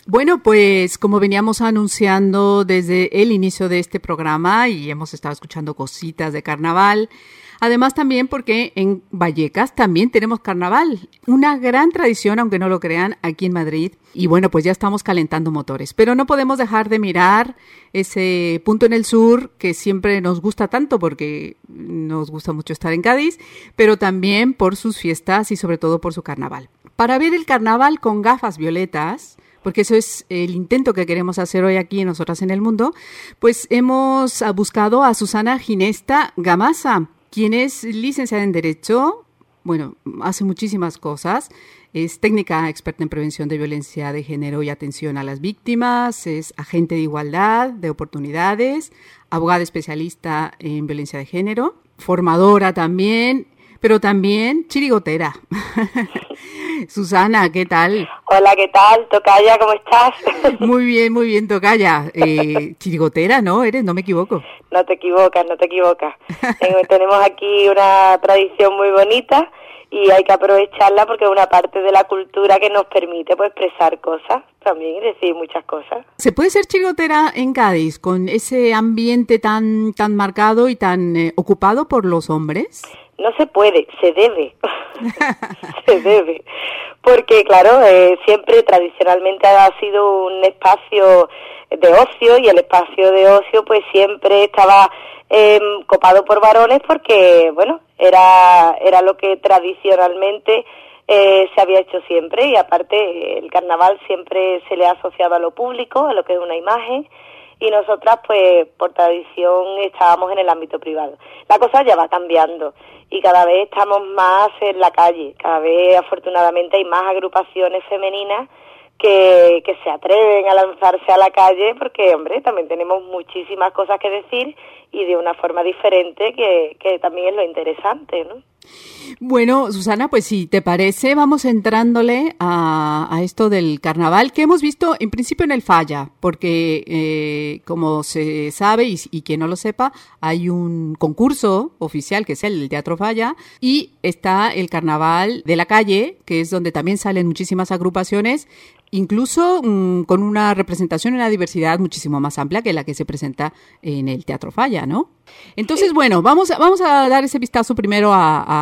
Bueno, pues como veníamos anunciando desde el inicio de este programa y hemos estado escuchando cositas de carnaval, además también porque en Vallecas también tenemos carnaval, una gran tradición, aunque no lo crean, aquí en Madrid. Y bueno, pues ya estamos calentando motores, pero no podemos dejar de mirar ese punto en el sur que siempre nos gusta tanto porque nos gusta mucho estar en Cádiz, pero también por sus fiestas y sobre todo por su carnaval. Para ver el carnaval con gafas violetas, porque eso es el intento que queremos hacer hoy aquí en Nosotras en el Mundo, pues hemos buscado a Susana Ginesta Gamasa, quien es licenciada en Derecho, bueno, hace muchísimas cosas, es técnica experta en prevención de violencia de género y atención a las víctimas, es agente de igualdad, de oportunidades, abogada especialista en violencia de género, formadora también, pero también chirigotera. Susana, ¿qué tal? Hola, ¿qué tal? Tocaya, ¿cómo estás? Muy bien, Tocaya. Chirigotera, ¿no? ¿Eres? No me equivoco. No te equivocas. Tenemos aquí una tradición muy bonita y hay que aprovecharla porque es una parte de la cultura que nos permite pues expresar cosas también y decir muchas cosas. ¿Se puede ser chirigotera en Cádiz con ese ambiente tan marcado y tan ocupado por los hombres? No se puede, se debe. Se debe. Porque, claro, siempre tradicionalmente ha sido un espacio de ocio y el espacio de ocio pues siempre estaba copado por varones porque, bueno, era lo que tradicionalmente se había hecho siempre y aparte el carnaval siempre se le ha asociado a lo público, a lo que es una imagen, y nosotras pues por tradición estábamos en el ámbito privado. La cosa ya va cambiando y cada vez estamos más en la calle, cada vez afortunadamente hay más agrupaciones femeninas que se atreven a lanzarse a la calle porque, hombre, también tenemos muchísimas cosas que decir y de una forma diferente que también es lo interesante, ¿no? Bueno, Susana, pues si te parece, vamos entrándole a esto del carnaval que hemos visto en principio en el Falla, porque como se sabe y quien no lo sepa, hay un concurso oficial que es el Teatro Falla y está el carnaval de la calle, que es donde también salen muchísimas agrupaciones, incluso con una representación y una diversidad muchísimo más amplia que la que se presenta en el Teatro Falla, ¿no? Entonces, bueno, vamos a dar ese vistazo primero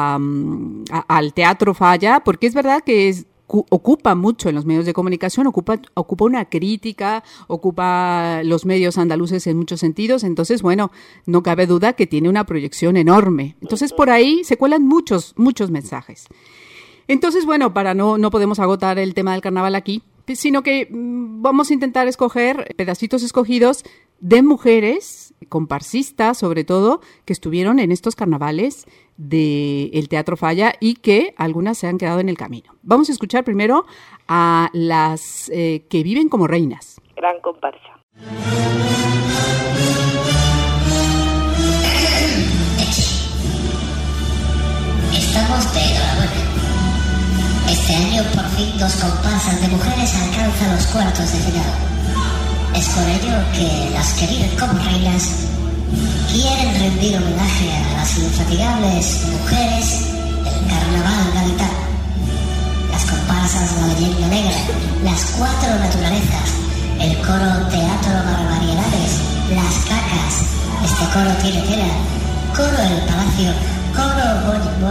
al Teatro Falla, porque es verdad que ocupa mucho en los medios de comunicación, ocupa una crítica, ocupa los medios andaluces en muchos sentidos, entonces, bueno, no cabe duda que tiene una proyección enorme. Entonces, por ahí se cuelan muchos mensajes. Entonces, bueno, no podemos agotar el tema del carnaval aquí, sino que vamos a intentar escoger pedacitos escogidos de mujeres, comparsistas sobre todo, que estuvieron en estos carnavales del Teatro Falla y que algunas se han quedado en el camino. Vamos a escuchar primero a las que viven como reinas. Gran comparsa. Estamos de enhorabuena. Este año por fin 2 comparsas de mujeres alcanzan los cuartos de final. Es por ello que las que viven como reinas quieren rendir homenaje a las infatigables mujeres del carnaval gaditano. Las comparsas de la leyenda negra, las 4 naturalezas, el coro Teatro Barbaridades, las cacas, este coro tiene tela, coro El Palacio, coro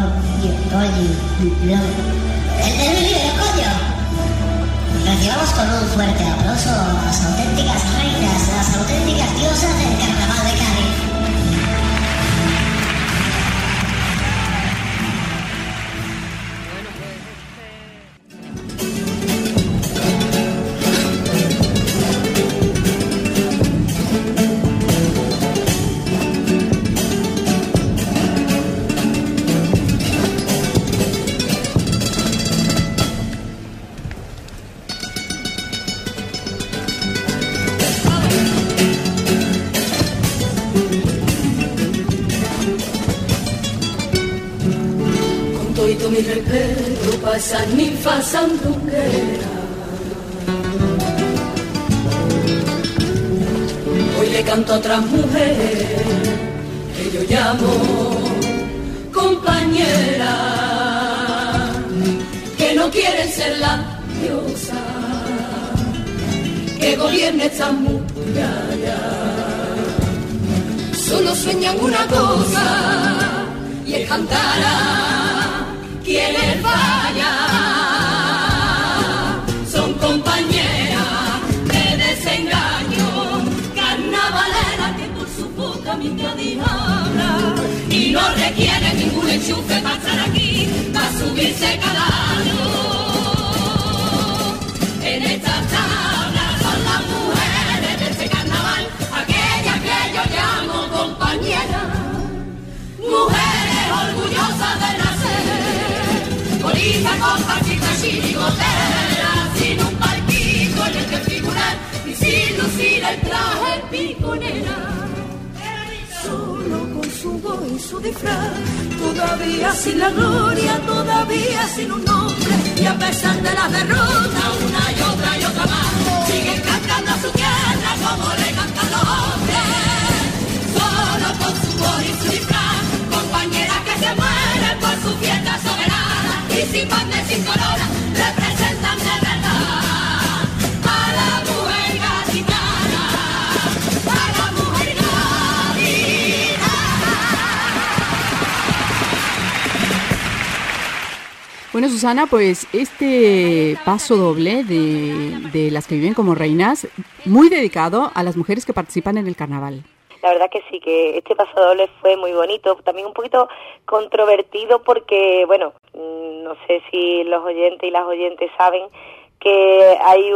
el del vídeo, coño. Recibamos con un fuerte aplauso a las auténticas reinas, las auténticas diosas del carnaval de Cádiz. Mi respeto pa' esa ninfa sandunguera. Hoy le canto a otras mujeres que yo llamo compañera, que no quieren ser la diosa que gobierne esta muralla. Solo sueñan una cosa y es cantar a quienes vayan. Son compañeras de desengaño, carnavaleras que por su boca mi Cádiz habla y no requieren ningún enchufe para estar aquí, para subirse cada año. En estas tablas son las mujeres de este carnaval, aquellas que yo llamo compañeras, mujeres orgullosas de nacer, bonitas, compasitas, chirigoteras, sin un palquito en el que figurar y sin lucir el traje piconera. Solo con su voz y su disfraz, todavía sin la gloria, todavía sin un nombre, y a pesar de las derrotas, una y otra más, siguen cantando a su tierra como le cantan los hombres. Solo con su voz y su disfraz, compañeras que se mueren por su fiesta soberana, y sin banda y sin corona, representan de verdad a la mujer gaditana, a la mujer gaditana. Bueno, Susana, pues este paso doble de las que viven como reinas, muy dedicado a las mujeres que participan en el carnaval. La verdad que sí, que este paso doble fue muy bonito, también un poquito controvertido porque, bueno, no sé si los oyentes y las oyentes saben que hay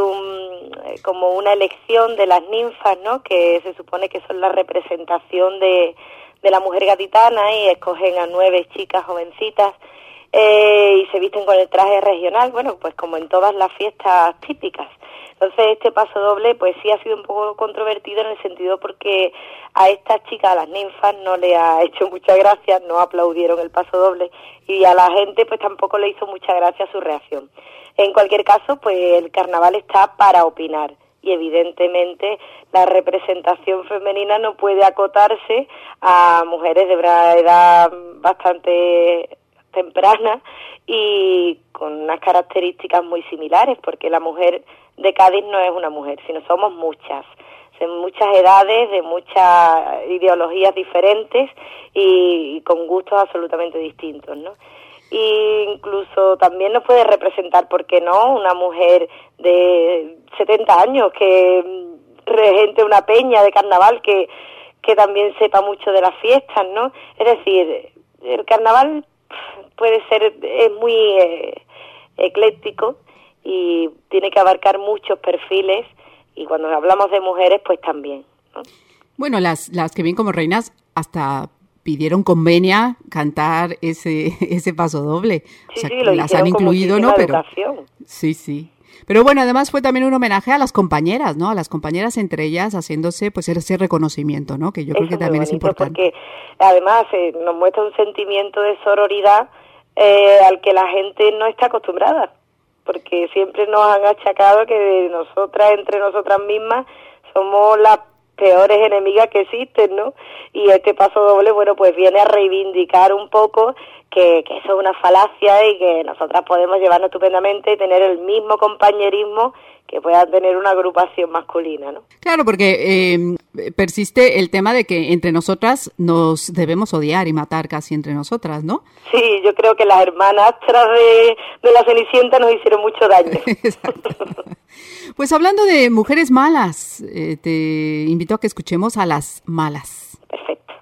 como una elección de las ninfas, ¿no?, que se supone que son la representación de la mujer gaditana, y escogen a 9 chicas jovencitas y se visten con el traje regional, bueno, pues como en todas las fiestas típicas. Entonces este paso doble pues sí ha sido un poco controvertido en el sentido porque a estas chicas, a las ninfas, no le ha hecho mucha gracia, no aplaudieron el paso doble, y a la gente pues tampoco le hizo mucha gracia su reacción. En cualquier caso, pues el carnaval está para opinar, y evidentemente la representación femenina no puede acotarse a mujeres de una edad bastante temprana y con unas características muy similares, porque la mujer de Cádiz no es una mujer, sino somos muchas, de muchas edades, de muchas ideologías diferentes y con gustos absolutamente distintos, ¿no? Y incluso también nos puede representar, ¿por qué no?, una mujer de 70 años que regente una peña de carnaval que también sepa mucho de las fiestas, ¿no? Es decir, el carnaval puede ser, es muy ecléctico y tiene que abarcar muchos perfiles, y cuando hablamos de mujeres pues también, ¿no? Bueno, las que vienen como reinas hasta pidieron con venia cantar ese paso doble. Sí, o sea, sí, lo las han incluido, ¿no? Pero educación. Sí. Pero bueno, además fue también un homenaje a las compañeras, ¿no? A las compañeras entre ellas haciéndose pues ese reconocimiento, ¿no? Que yo creo que también es importante. Porque además nos muestra un sentimiento de sororidad al que la gente no está acostumbrada, porque siempre nos han achacado que nosotras, entre nosotras mismas, somos las peores enemigas que existen, ¿no? Y este paso doble, bueno, pues viene a reivindicar un poco que eso es una falacia y que nosotras podemos llevarnos estupendamente y tener el mismo compañerismo que pueda tener una agrupación masculina, ¿no? Claro, porque persiste el tema de que entre nosotras nos debemos odiar y matar casi entre nosotras, ¿no? Sí, yo creo que las hermanastras de la Cenicienta nos hicieron mucho daño. Pues hablando de mujeres malas, te invito a que escuchemos a las malas. Perfecto.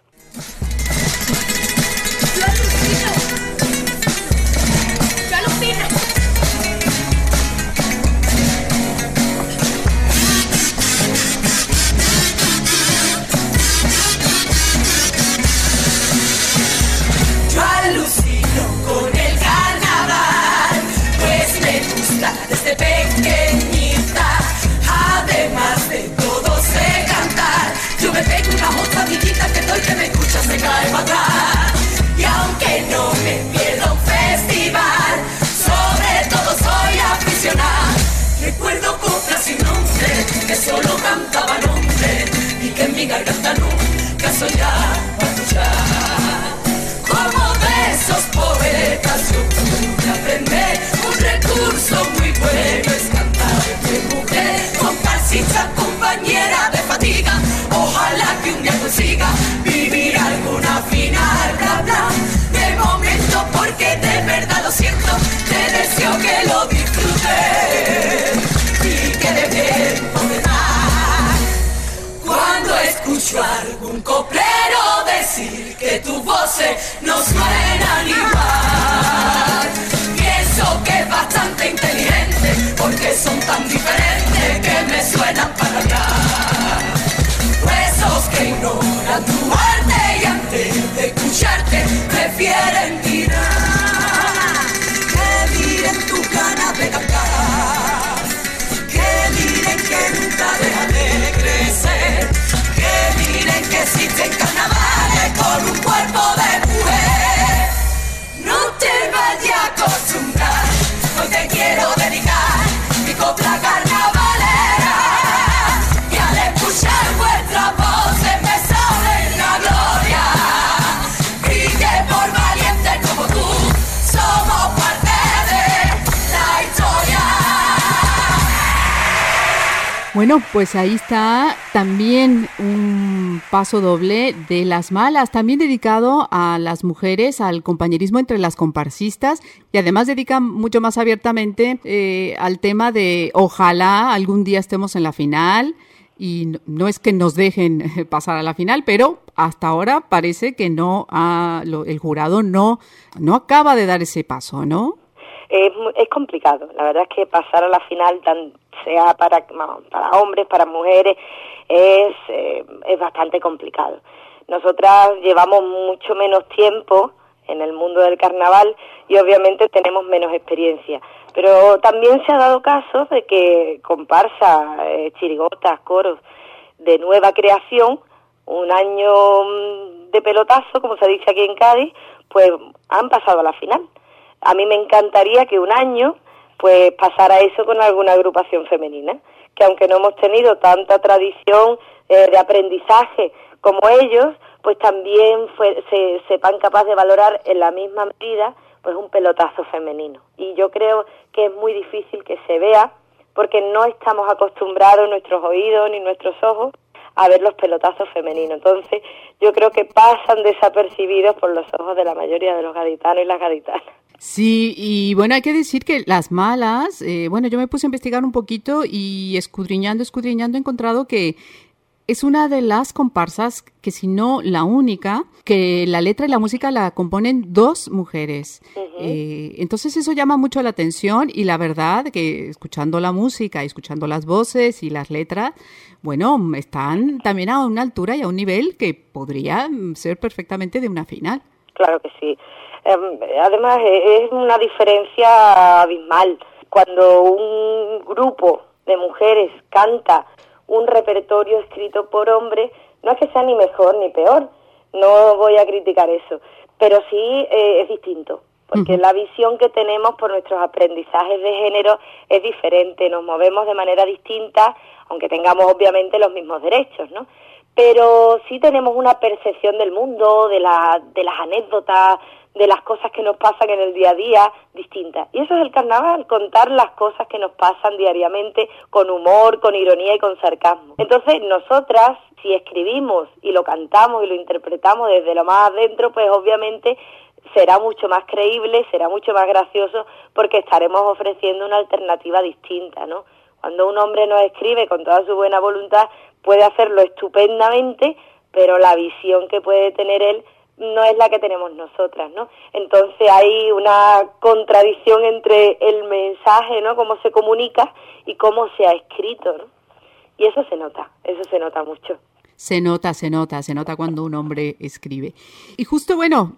Yo alucino con el carnaval, pues me gusta desde pequeñita. Además de todo sé cantar, yo me pego una otra que tus voces no suenan igual. Pienso que es bastante inteligente, porque son tan diferentes que me suenan para atrás. Esos que ignoran tu arte y antes de escucharte prefieren tirar. Que miren tus ganas de cantar, que miren que nunca dejan de crecer, que miren que existen carnavales con un cuerpo de mujer. No te vayas a acostumbrar, hoy te quiero dedicar mi copla carnavalera, y al escuchar vuestras voces me sale la gloria, y que por valientes como tú somos parte de la historia. Bueno, pues ahí está también un paso doble de Las Malas, también dedicado a las mujeres, al compañerismo entre las comparsistas, y además dedica mucho más abiertamente al tema de ojalá algún día estemos en la final, y no es que nos dejen pasar a la final, pero hasta ahora parece que el jurado no acaba de dar ese paso, ¿no? Es complicado, la verdad es que pasar a la final, sea para hombres, para mujeres, es bastante complicado. Nosotras llevamos mucho menos tiempo en el mundo del carnaval y obviamente tenemos menos experiencia, pero también se ha dado casos de que comparsas, chirigotas, coros de nueva creación, un año de pelotazo, como se dice aquí en Cádiz, pues han pasado a la final. A mí me encantaría que un año pues pasara eso con alguna agrupación femenina, que aunque no hemos tenido tanta tradición de aprendizaje como ellos, pues también se sepan capaz de valorar en la misma medida pues un pelotazo femenino. Y yo creo que es muy difícil que se vea, porque no estamos acostumbrados, nuestros oídos ni nuestros ojos, a ver los pelotazos femeninos. Entonces yo creo que pasan desapercibidos por los ojos de la mayoría de los gaditanos y las gaditanas. Sí, y bueno, hay que decir que Las Malas, yo me puse a investigar un poquito y escudriñando he encontrado que es una de las comparsas, que si no la única, que la letra y la música la componen dos mujeres. Uh-huh. Entonces eso llama mucho la atención, y la verdad que escuchando la música y escuchando las voces y las letras, bueno, están también a una altura y a un nivel que podría ser perfectamente de una final. Claro que sí. Además es una diferencia abismal cuando un grupo de mujeres canta un repertorio escrito por hombres. No es que sea ni mejor ni peor, no voy a criticar eso, pero sí es distinto, porque la visión que tenemos por nuestros aprendizajes de género es diferente, nos movemos de manera distinta, aunque tengamos obviamente los mismos derechos, ¿no? Pero sí tenemos una percepción del mundo, de las anécdotas, de las cosas que nos pasan en el día a día distintas. Y eso es el carnaval, contar las cosas que nos pasan diariamente con humor, con ironía y con sarcasmo. Entonces nosotras, si escribimos y lo cantamos y lo interpretamos desde lo más adentro, pues obviamente será mucho más creíble, será mucho más gracioso, porque estaremos ofreciendo una alternativa distinta, ¿no? Cuando un hombre nos escribe con toda su buena voluntad, puede hacerlo estupendamente, pero la visión que puede tener él no es la que tenemos nosotras, ¿no? Entonces hay una contradicción entre el mensaje, ¿no?, cómo se comunica y cómo se ha escrito, ¿no? Y eso se nota mucho. Se nota cuando un hombre escribe. Y justo, bueno,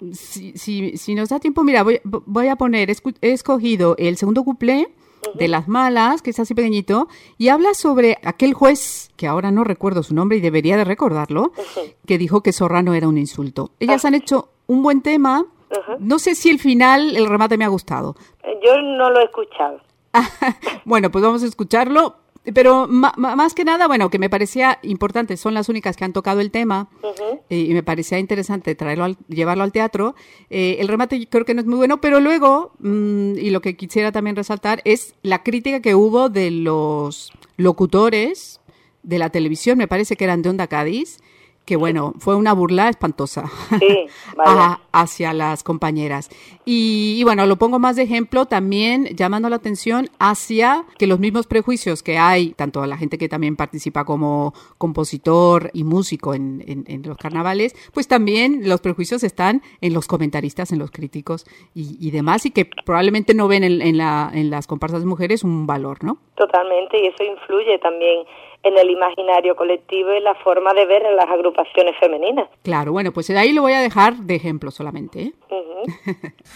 si nos da tiempo, mira, voy a poner, he escogido el segundo cuplé de Las Malas, que es así pequeñito, y habla sobre aquel juez, que ahora no recuerdo su nombre y debería de recordarlo, que dijo que zorra no era un insulto. Ellas han hecho un buen tema. No sé si el remate me ha gustado. Yo no lo he escuchado. Bueno, pues vamos a escucharlo. Pero más que nada, bueno, que me parecía importante, son las únicas que han tocado el tema, y me parecía interesante llevarlo al teatro. El remate creo que no es muy bueno, pero luego, y lo que quisiera también resaltar, es la crítica que hubo de los locutores de la televisión, me parece que eran de Onda Cádiz, que bueno, fue una burla espantosa Sí, vaya. hacia las compañeras. Y bueno, lo pongo más de ejemplo también llamando la atención hacia que los mismos prejuicios que hay, tanto a la gente que también participa como compositor y músico en los carnavales, pues también los prejuicios están en los comentaristas, en los críticos y demás, y que probablemente no ven en las comparsas de mujeres un valor, ¿no? Totalmente, y eso influye también en el imaginario colectivo y la forma de ver a las agrupaciones femeninas. Claro, bueno, pues ahí lo voy a dejar de ejemplo solamente, ¿eh? Ujú.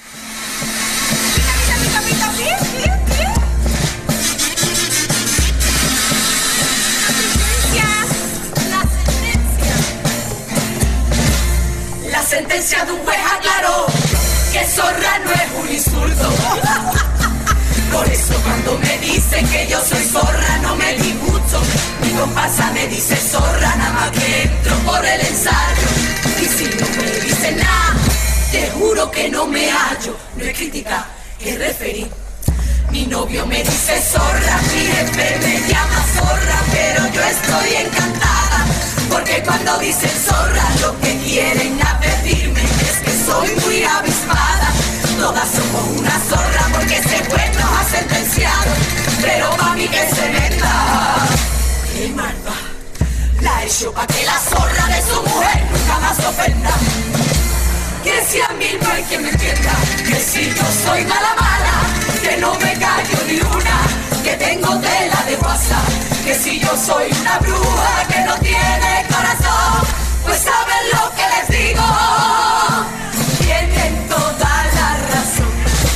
La sentencia de un juez aclaró que zorra no es un insulto. Por eso cuando me dicen que yo soy zorra no me disgusto. Mi comparsa me dice zorra nada más que entro por el ensayo. Y si no me dicen nada, te juro que no me hallo. No es crítica, es referir. Mi novio me dice zorra, mi jefe me llama zorra, pero yo estoy encantada. Porque cuando dicen zorra lo que quieren advertirme es que soy muy avispada. Todas somos una zorra porque ese juez nos ha sentenciado, pero mami que se venda. ¡Qué malva! La he hecho pa' que la zorra de su mujer nunca más ofenda. Que si a mí no hay quien me entienda, que si yo soy mala mala, que no me callo ni una, que tengo tela de guasa, que si yo soy una bruja que no tiene corazón, pues saben lo que les digo, tienen toda la razón.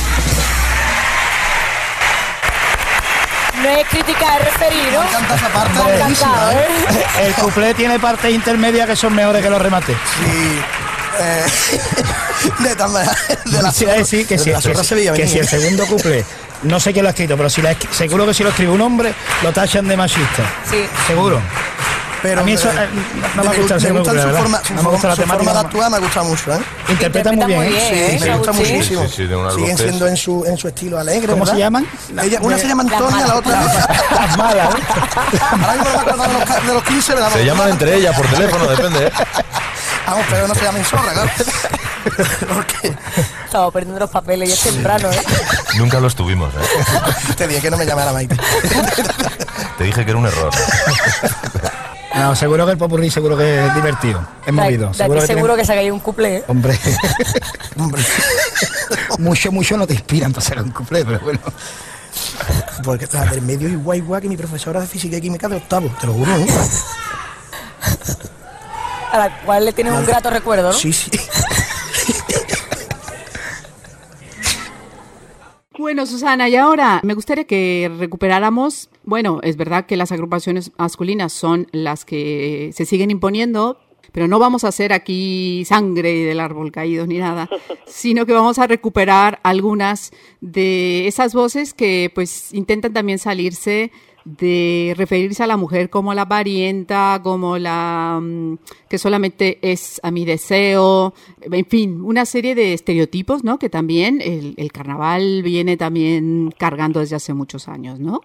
No es crítica, es referir, ¿no? Me encanta esa parte. Me ha encantado, ¿eh? El cuplé tiene partes intermedias que son mejores que los remates. Sí. De tal manera, de la Sí, sí, que si el segundo cuplé, no sé quién lo ha escrito, pero seguro que si lo escribe un hombre, lo tachan de machista. Sí. Seguro. Pero a mí eso no me gusta el segundo cuplé, ¿verdad? No me gusta la su forma de temática. actuar me gusta mucho, ¿eh? Interpreta muy bien. Sí, me gusta muchísimo. Sí, de una Siguen siendo en su estilo alegre, ¿Cómo ¿verdad? se llaman? Una se llama Antonia, la otra Las malas, ¿eh? ahora mismo no me acuerdo de los 15, ¿verdad? Se llaman entre ellas por teléfono, depende, ¿eh? Vamos, pero no se llamen zorra, claro. Porque Estamos perdiendo los papeles y es temprano, ¿eh? Nunca los tuvimos, ¿eh? te dije que no me llamara Maite. Te dije que era un error. No, seguro que el popurrí seguro que es divertido, es movido. Seguro que sacáis un cuplé, ¿eh? Hombre, Hombre. mucho no te inspiran para hacer un cuplé, pero bueno. Porque la del medio es igual que mi profesora de física y química de octavo, te lo juro, ¿no? A la cual le tienes un grato recuerdo, ¿no? Sí, sí. Bueno, Susana, y ahora me gustaría que recuperáramos, bueno, es verdad que las agrupaciones masculinas son las que se siguen imponiendo, pero no vamos a hacer aquí sangre del árbol caído ni nada, sino que vamos a recuperar algunas de esas voces que pues intentan también salirse de referirse a la mujer como la parienta, como la que solamente es a mi deseo, en fin, una serie de estereotipos, ¿no? Que también el carnaval viene también cargando desde hace muchos años, ¿no?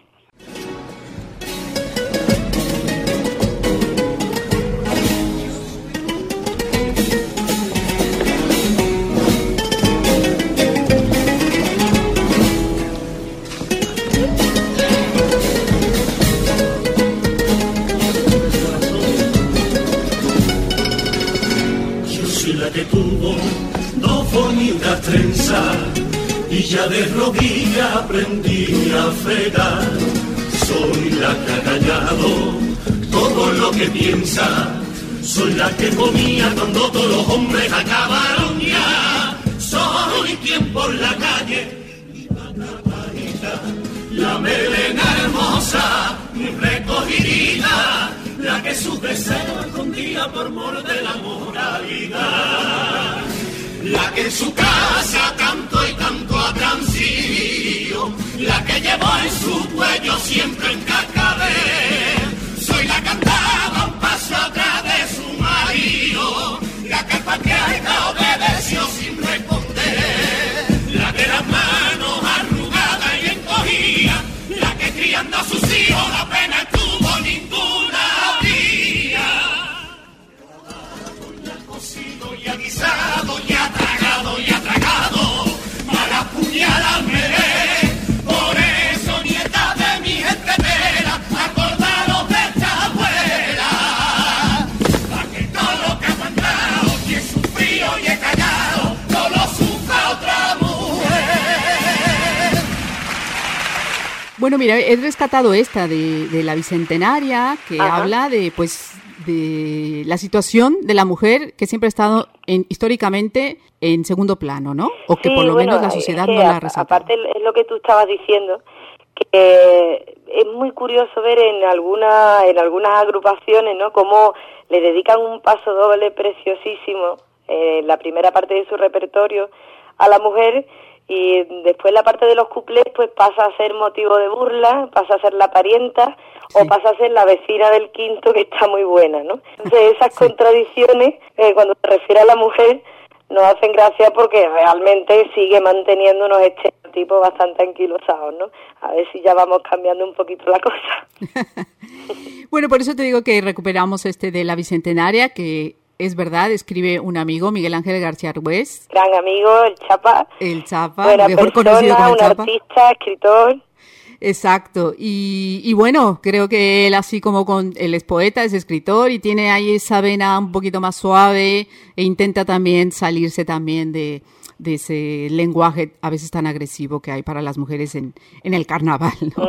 Que tuvo dos bonitas trenzas y ya de rodillas aprendí a fregar. Soy la que ha callado todo lo que piensa, soy la que comía cuando todos los hombres acabaron ya. Soy quien por la calle iba tapadita, la melena hermosa, muy recogidita, la que sus deseos escondía por mor de la moralidad, la que en su casa tanto y tanto ha transío, la que llevó en su cuello siempre en cascabel. Soy la que andaba un paso atrás de su marido, la que al patriarca obedeció sin responder, la que las manos arrugadas y encogía, la que criando a sus hijos apenas tuvo ninguna. Bueno, mira, he rescatado esta de la Bicentenaria, que habla de la situación de la mujer que siempre ha estado históricamente en segundo plano, ¿no? O que por lo menos la sociedad no la resalta. Aparte es lo que tú estabas diciendo, que es muy curioso ver en algunas agrupaciones, ¿no?, cómo le dedican un paso doble preciosísimo en la primera parte de su repertorio a la mujer, y después la parte de los cuplés pues pasa a ser motivo de burla, pasa a ser la parienta, o pasa a ser la vecina del quinto, que está muy buena, ¿no? Entonces esas contradicciones, cuando se refiere a la mujer, nos hacen gracia porque realmente sigue manteniendo unos estereotipos bastante anquilosados, ¿no? A ver si ya vamos cambiando un poquito la cosa. Bueno, por eso te digo que recuperamos de la Bicentenaria, que es verdad, escribe un amigo, Miguel Ángel García Arbués. Gran amigo, el Chapa. El Chapa, buena mejor persona, conocido como el Chapa. Un artista, escritor. Exacto, y bueno, creo que él, así como él es poeta, es escritor y tiene ahí esa vena un poquito más suave e intenta también salirse también de ese lenguaje a veces tan agresivo que hay para las mujeres en el carnaval, ¿no?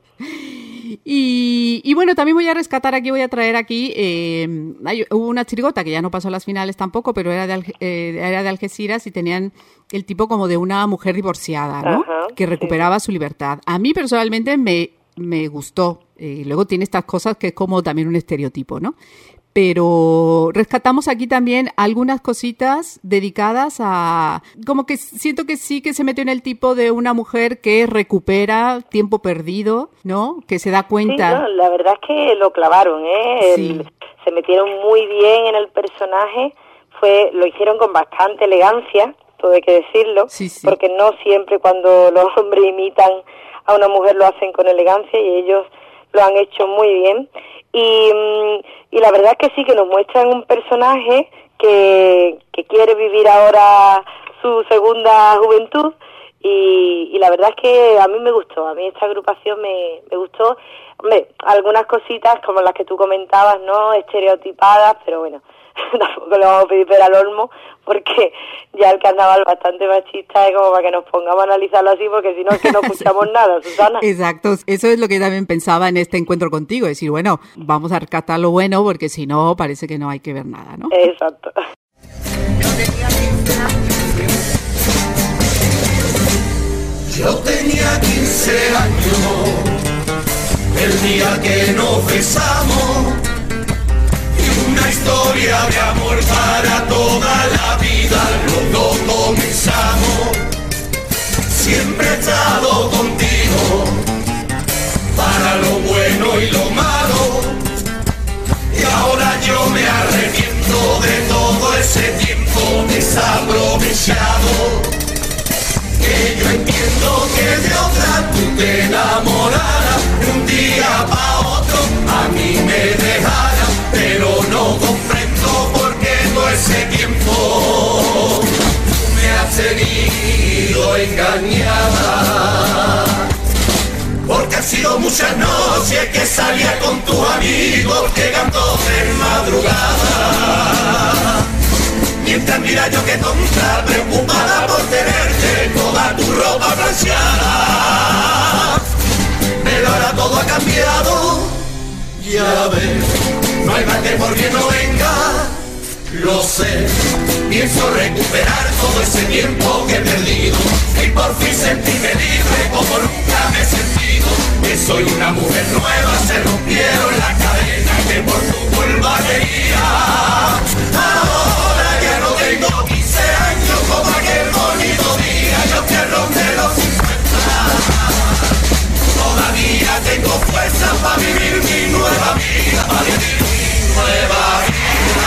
Y bueno, también voy a traer aquí, hubo una chirigota que ya no pasó a las finales tampoco, pero era de Algeciras y tenían el tipo como de una mujer divorciada, ¿no? Que recuperaba su libertad. A mí personalmente me gustó. Luego tiene estas cosas que es como también un estereotipo, ¿no? Pero rescatamos aquí también algunas cositas dedicadas a... Como que siento que sí que se metió en el tipo de una mujer que recupera tiempo perdido, ¿no? Que se da cuenta... Sí, no, la verdad es que lo clavaron, ¿eh? Sí. Se metieron muy bien en el personaje, lo hicieron con bastante elegancia, todo hay que decirlo, porque no siempre cuando los hombres imitan a una mujer lo hacen con elegancia, y ellos lo han hecho muy bien. Y la verdad es que sí, que nos muestran un personaje que quiere vivir ahora su segunda juventud, y la verdad es que a mí me gustó, a mí esta agrupación me gustó. Hombre, algunas cositas como las que tú comentabas, ¿no?, estereotipadas, pero bueno, tampoco le vamos a pedir pera al olmo, porque ya el carnaval bastante machista es como para que nos pongamos a analizarlo así, porque si no es que no escuchamos nada, Susana. Exacto, eso es lo que también pensaba en este encuentro contigo, decir, bueno, vamos a rescatar lo bueno, porque si no, parece que no hay que ver nada, ¿no? Exacto. Yo tenía 15 años, el día que nos besamos, y una historia de amor para toda la vida, los dos comenzamos. Siempre he estado contigo, para lo bueno y lo malo, y ahora yo me arrepiento de todo ese tiempo desaprovechado. Que yo entiendo que de otra tú te enamoraras, de un día pa' otro a mí me dejara, pero no comprendo por qué todo ese tiempo me has tenido engañada. Porque han sido muchas noches que salía con tus amigos llegando de madrugada. Mientras mira yo que tonta, preocupada por tenerte toda tu ropa blanqueada. Pero ahora todo ha cambiado, ya ves, no hay mal que por bien no venga, lo sé. Pienso recuperar todo ese tiempo que he perdido y por fin sentirme libre como nunca me he sentido. Que soy una mujer nueva, se rompieron las cadenas que por tu culpa quería. Ahora ya no tengo 15 años como aquel bonito día, yo quiero de los 50. Todavía tengo fuerza para vivir mi nueva vida, para vivir mi nueva vida.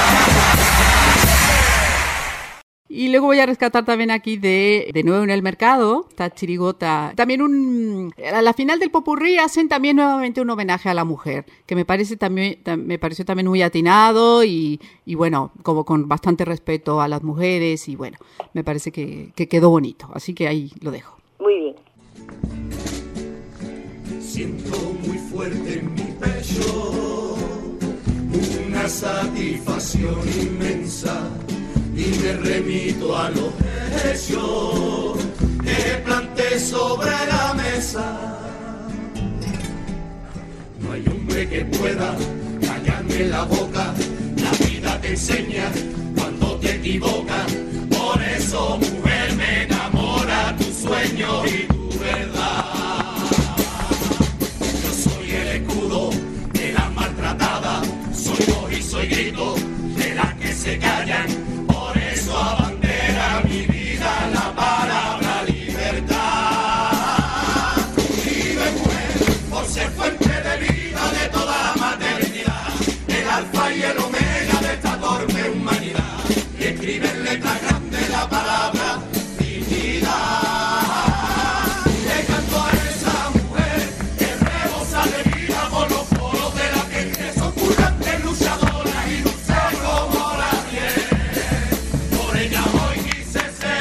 Y luego voy a rescatar también aquí de nuevo en el mercado, esta chirigota. También a la final del popurrí hacen también nuevamente un homenaje a la mujer, que me pareció también muy atinado y bueno, como con bastante respeto a las mujeres, y bueno, me parece que quedó bonito, así que ahí lo dejo. Muy bien. Siento muy fuerte en mi pecho una satisfacción inmensa, y me remito a los hechos que planté sobre la mesa. parece que pueda callarme la boca. La vida te enseña cuando te equivocas. Por eso, mujer, me enamora tu sueño y tu verdad. Yo soy el escudo de la maltratada, soy voz y soy grito de las que se callan. Por eso abandera mi vida la palabra libertad. Vive, mujer, por ser fuente de vida de toda maternidad, el alfa y el omega de esta torpe humanidad. Y escribe en letra grande la palabra dignidad. Le canto a esa mujer que rebosa de vida por los poros de la gente. Son currantes luchadoras y dulces como la miel. Por ella hoy quise ser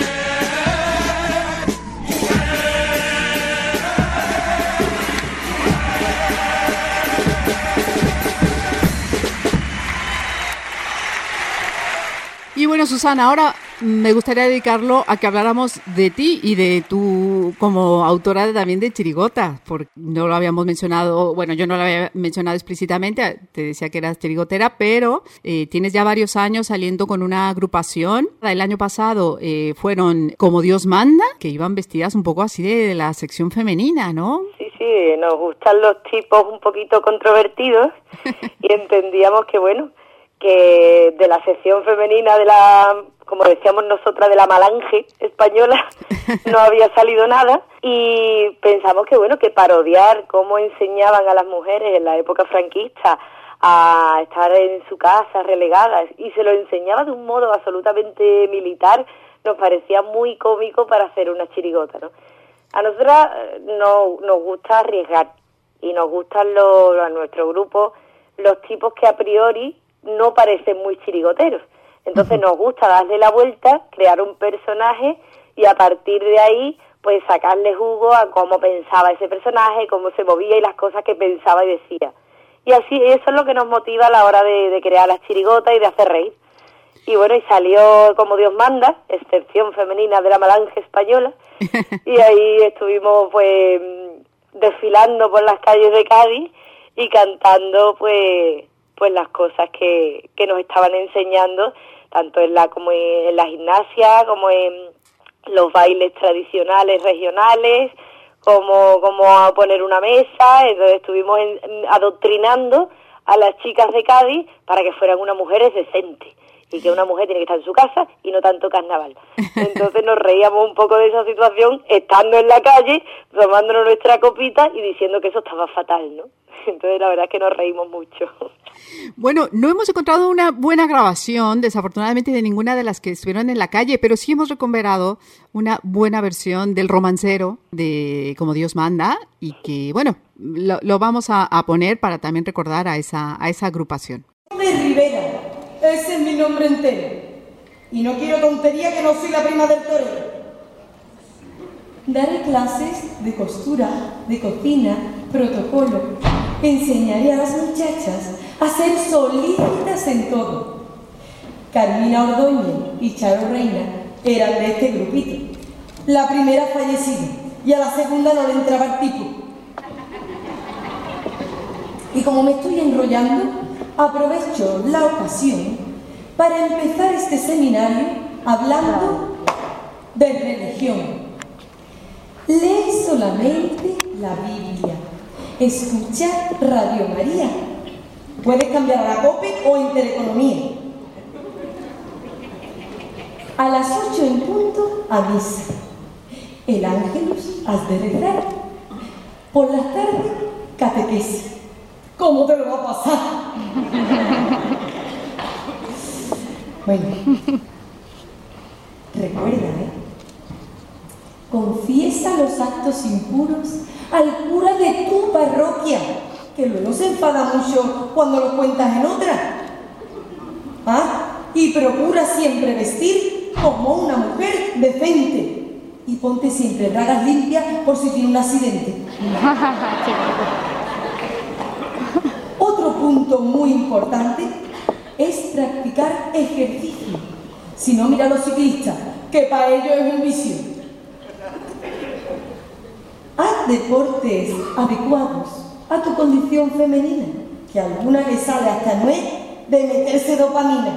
Y bueno, Susana, ahora me gustaría dedicarlo a que habláramos de ti y de tú como autora también de Chirigota, porque no lo habíamos mencionado, bueno, yo no lo había mencionado explícitamente, te decía que eras chirigotera, pero tienes ya varios años saliendo con una agrupación. El año pasado fueron Como Dios Manda, que iban vestidas un poco así de la sección femenina, ¿no? Sí, nos gustan los tipos un poquito controvertidos y entendíamos que, bueno, que de la sección femenina de la, como decíamos nosotras, de la malange española, no había salido nada, y pensamos que, bueno, que parodiar cómo enseñaban a las mujeres en la época franquista a estar en su casa relegadas, y se lo enseñaba de un modo absolutamente militar, nos parecía muy cómico para hacer una chirigota, ¿no? A nosotras nos gusta arriesgar, y nos gustan a nuestro grupo los tipos que a priori no parecen muy chirigoteros. Entonces nos gusta darle la vuelta, crear un personaje y a partir de ahí pues sacarle jugo a cómo pensaba ese personaje, cómo se movía y las cosas que pensaba y decía. Y así eso es lo que nos motiva a la hora de crear las chirigotas y de hacer reír. Y bueno, y salió Como Dios Manda, excepción femenina de la malange española, y ahí estuvimos pues desfilando por las calles de Cádiz y cantando pues las cosas que nos estaban enseñando, tanto como en la gimnasia, como en los bailes tradicionales regionales, como a poner una mesa. Entonces estuvimos adoctrinando a las chicas de Cádiz para que fueran unas mujeres decentes, y que una mujer tiene que estar en su casa y no tanto carnaval. Entonces nos reíamos un poco de esa situación, estando en la calle, tomándonos nuestra copita y diciendo que eso estaba fatal, ¿no? Entonces la verdad es que nos reímos mucho. Bueno, no hemos encontrado una buena grabación, desafortunadamente, de ninguna de las que estuvieron en la calle, pero sí hemos recuperado una buena versión del romancero de Como Dios Manda, y que, bueno, lo vamos a poner para también recordar a esa agrupación. Rivera, ese es mi nombre entero. Y no quiero tontería, que no soy la prima del torero. Daré clases de costura, de cocina, protocolo. Enseñaré a las muchachas a ser solícitas en todo. Carmina Ordóñez y Charo Reina eran de este grupito. La primera fallecida y a la segunda no le entraba el tipo. Y como me estoy enrollando, aprovecho la ocasión para empezar este seminario hablando de religión. Lee solamente la Biblia. Escucha Radio María. Puedes cambiar a la COPE o Intereconomía. A las 8 en punto, a misa. El Ángelus has de rezar. Por las tardes, catequesis. ¿Cómo te lo va a pasar? Bueno, recuerda, confiesa los actos impuros al cura de tu parroquia, que luego se enfada mucho cuando lo cuentas en otra. Y procura siempre vestir como una mujer decente. Y ponte siempre bragas limpias por si tiene un accidente. Otro punto muy importante es practicar ejercicio. Si no, mira a los ciclistas, que para ellos es un vicio. Haz deportes adecuados a tu condición femenina. que a alguna le sale hasta nuez de meterse dopamina.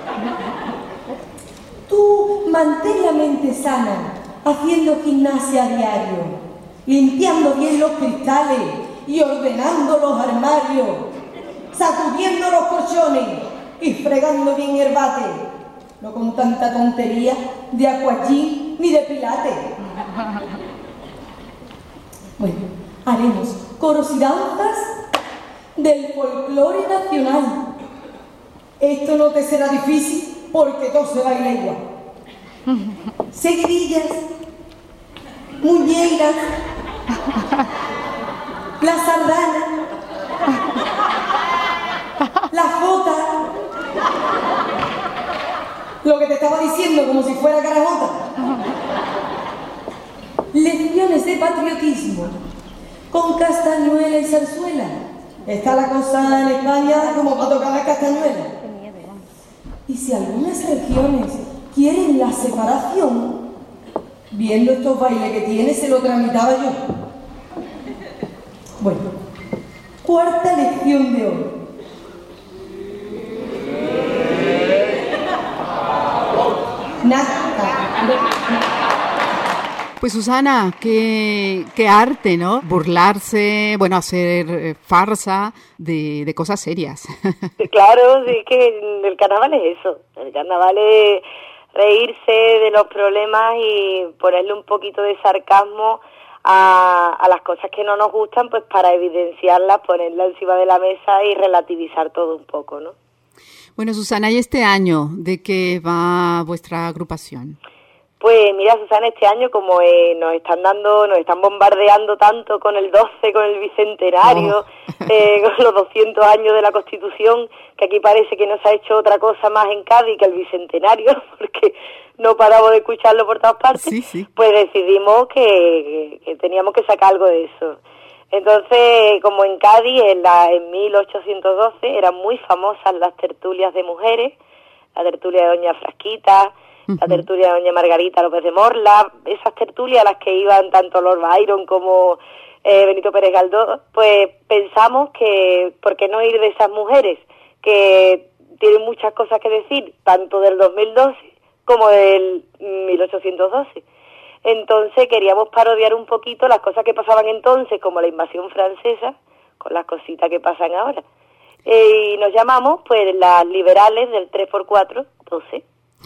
Tú mantén la mente sana, haciendo gimnasia a diario, limpiando bien los cristales y ordenando los armarios, sacudiendo los colchones y fregando bien el bate, no con tanta tontería de aquagym ni de pilates. Bueno, haremos coros y danzas del folclore nacional. Esto no te será difícil porque todo se baila igual. Seguidillas, muñeiras, la sardana, la jota, lo que te estaba diciendo como si fuera carajota. Lecciones de patriotismo con castañuela y zarzuela. Está la cosa en España como para tocar la castañuela. Y si algunas regiones quieren la separación, viendo estos bailes que tiene, se lo tramitaba yo. Bueno, cuarta lección de hoy. Pues Susana, qué arte, ¿no? Burlarse, bueno, hacer farsa de cosas serias. Claro, sí, que el carnaval es eso. El carnaval es reírse de los problemas y ponerle un poquito de sarcasmo a las cosas que no nos gustan, pues para evidenciarlas, ponerlas encima de la mesa y relativizar todo un poco, ¿no? Bueno, Susana, ¿y este año de qué va vuestra agrupación? Pues mira, Susana, este año como nos están bombardeando tanto con el 12, con el Bicentenario, con los 200 años de la Constitución, que aquí parece que no se ha hecho otra cosa más en Cádiz que el Bicentenario, porque no paramos de escucharlo por todas partes, sí. Pues decidimos que teníamos que sacar algo de eso. Entonces, como en Cádiz, en 1812, eran muy famosas las tertulias de mujeres, la tertulia de Doña Frasquita, la tertulia de Doña Margarita López de Morla, esas tertulias a las que iban tanto Lord Byron como Benito Pérez Galdós, pues pensamos que, ¿por qué no ir de esas mujeres que tienen muchas cosas que decir, tanto del 2012 como del 1812? Entonces queríamos parodiar un poquito las cosas que pasaban entonces, como la invasión francesa, con las cositas que pasan ahora. Y nos llamamos, pues, las liberales del 3x4, 12.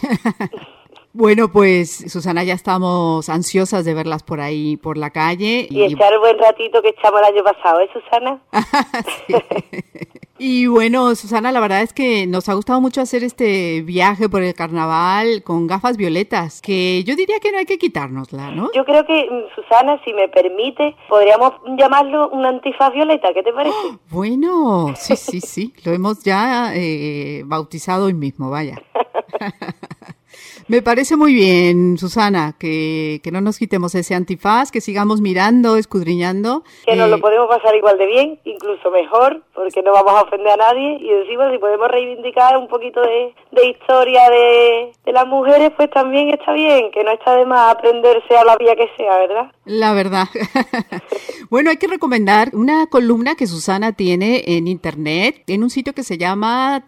Bueno, pues Susana, ya estamos ansiosas de verlas por ahí, por la calle. Y echar el buen ratito que echamos el año pasado, ¿eh, Susana? Sí. Y bueno, Susana, la verdad es que nos ha gustado mucho hacer este viaje por el carnaval con gafas violetas, que yo diría que no hay que quitárnosla, ¿no? Yo creo que, Susana, si me permite, podríamos llamarlo un antifaz violeta, ¿qué te parece? ¡Oh! Bueno, sí, lo hemos ya bautizado hoy mismo, vaya. Me parece muy bien, Susana, que no nos quitemos ese antifaz, que sigamos mirando, escudriñando. Que nos lo podemos pasar igual de bien, incluso mejor, porque no vamos a ofender a nadie. Y encima, si podemos reivindicar un poquito de historia de las mujeres, pues también está bien, que no está de más aprenderse a la vía que sea, ¿verdad? La verdad. Bueno, hay que recomendar una columna que Susana tiene en internet, en un sitio que se llama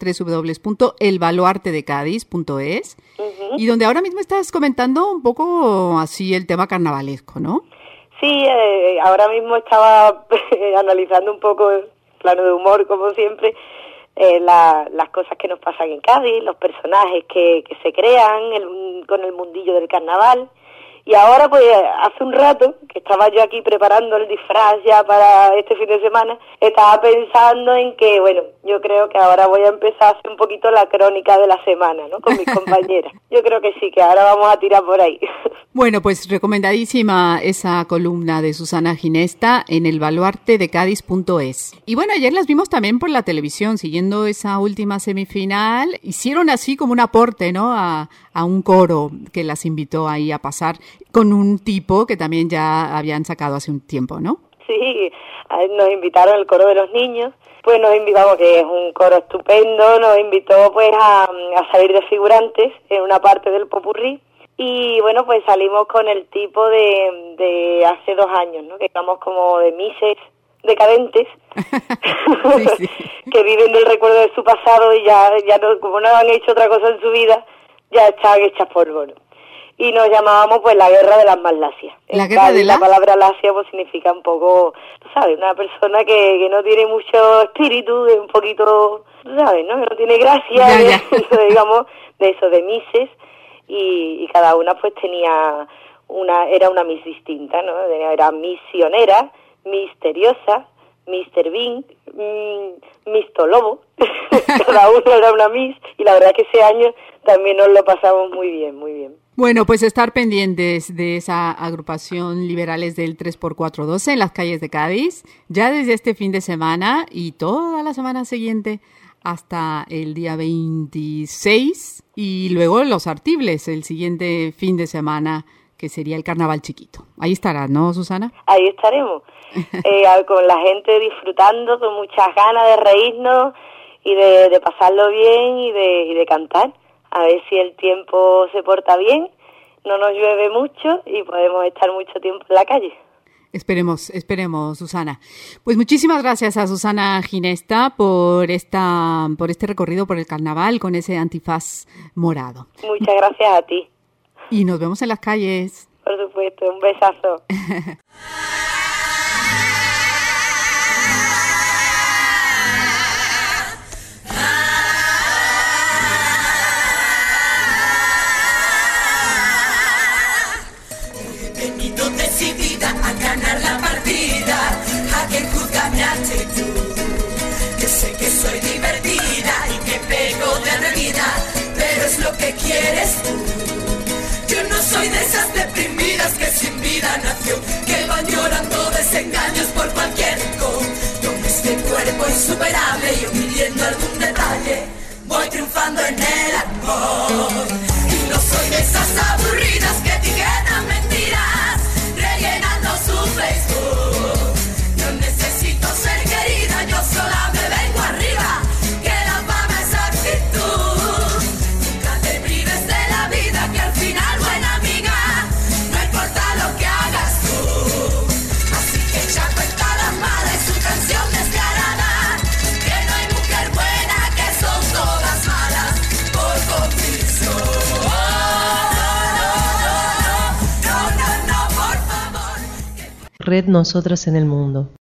www.elbaluartedecadiz.es, y donde ahora mismo estás comentando un poco así el tema carnavalesco, ¿no? Sí, ahora mismo estaba analizando un poco el plano de humor, como siempre, las cosas que nos pasan en Cádiz, los personajes que se crean con el mundillo del carnaval. Y ahora, pues, hace un rato que estaba yo aquí preparando el disfraz ya para este fin de semana, estaba pensando en que, bueno, yo creo que ahora voy a empezar a hacer un poquito la crónica de la semana, ¿no?, con mis compañeras. Yo creo que sí, que ahora vamos a tirar por ahí. Bueno, pues recomendadísima esa columna de Susana Ginesta en elbaluartedecadiz.es. Y bueno, ayer las vimos también por la televisión, siguiendo esa última semifinal. Hicieron así como un aporte, ¿no?, a un coro que las invitó ahí a pasar con un tipo que también ya habían sacado hace un tiempo, ¿no? Sí, nos invitaron al coro de los niños, pues nos invitamos, que es un coro estupendo, nos invitó pues a salir de figurantes en una parte del popurrí. Y bueno, pues salimos con el tipo de hace 2 años, ¿no?, que estamos como de Misses decadentes, Sí, sí. que viven del recuerdo de su pasado y ya no, como no han hecho otra cosa en su vida, ya están hechas polvo, ¿no? Y nos llamábamos pues la guerra de las más lacias. ¿La guerra de la palabra lacia pues significa un poco, tú sabes, una persona que no tiene mucho espíritu, es un poquito, tú sabes, ¿no? Que no tiene gracia, Ya. digamos, de eso, de mises, y cada una pues tenía era una Miss distinta, ¿no? Era misionera, misteriosa, Mr. Bean, Mr. Lobo, cada uno era una Miss, y la verdad que ese año también nos lo pasamos muy bien, muy bien. Bueno, pues estar pendientes de esa agrupación Liberales del 3x412 en las calles de Cádiz, ya desde este fin de semana y toda la semana siguiente hasta el día 26, y luego los Artibles, el siguiente fin de semana, que sería el Carnaval Chiquito. Ahí estarás, ¿no, Susana? Ahí estaremos, con la gente disfrutando, con muchas ganas de reírnos y de pasarlo bien y de cantar. A ver si el tiempo se porta bien, no nos llueve mucho y podemos estar mucho tiempo en la calle. Esperemos, Susana. Pues muchísimas gracias a Susana Ginesta por este recorrido por el carnaval con ese antifaz morado. Muchas gracias a ti. Y nos vemos en las calles. Por supuesto, un besazo. Decidida a ganar la partida, a que juzga mi actitud. Yo sé que soy divertida y que pego de atrevida, pero es lo que quieres tú. Yo no soy de esas deprimidas que sin vida nació, que van llorando desengaños por cualquier rincón. Con este cuerpo insuperable y pidiendo algún detalle, voy triunfando en el amor. Y no soy de esas aburridas que etiquetan mentiras, rellenando su Facebook. No necesito ser querida, yo sola me vengo arriba, que la fama es actitud. Nunca te prives de la vida, que al final, buena amiga, no importa lo que hagas tú. Así que echa cuenta la mala y su canción descarada, que no hay mujer buena, que son todas malas por condición. Red Nosotras en el Mundo.